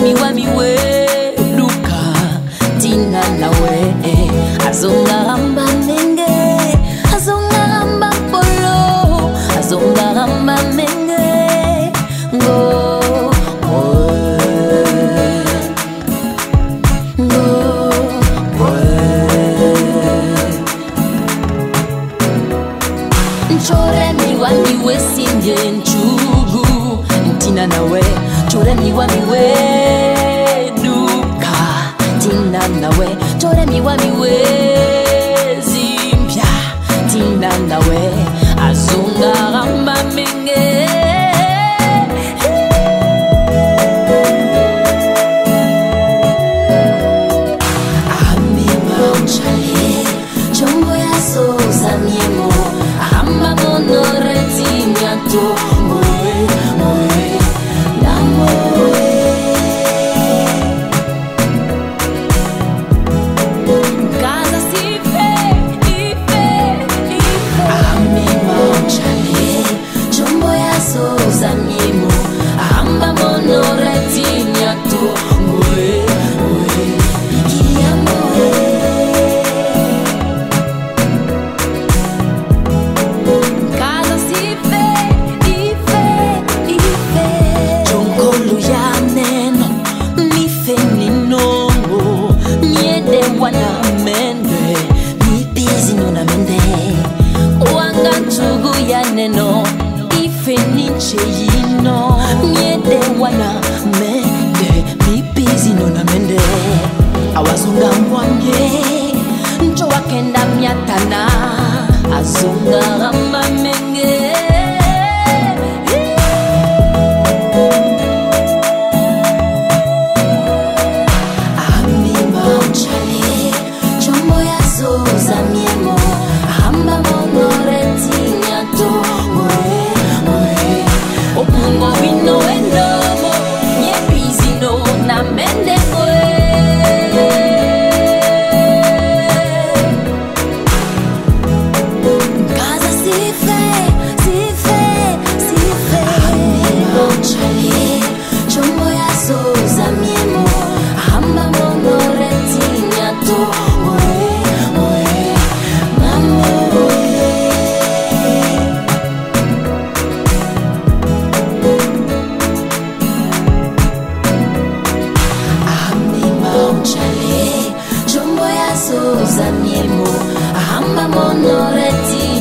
wami we luka tina nawe azonga hamba menge azonga hamba polo azonga hamba menge ngo chore mi wami we singe nchugu tina nawe chore mi wami we duka tina nawe chore mi wami we zimpya tina nawe azunga hamba menge neno ife niche yino miede wana mende mipizi nona mende awazunga mwamye njo wakenda miatana azunga hamba menge Zamiemo, ahamba monoreti